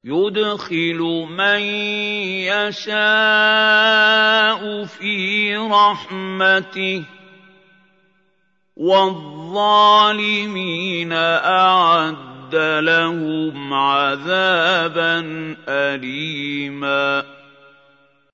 يُدْخِلُ مَن يَشَاءُ فِي رَحْمَتِهِ ۚ وَالظَّالِمِينَ أَعَدَّ لَهُمْ عَذَابًا أَلِيمًا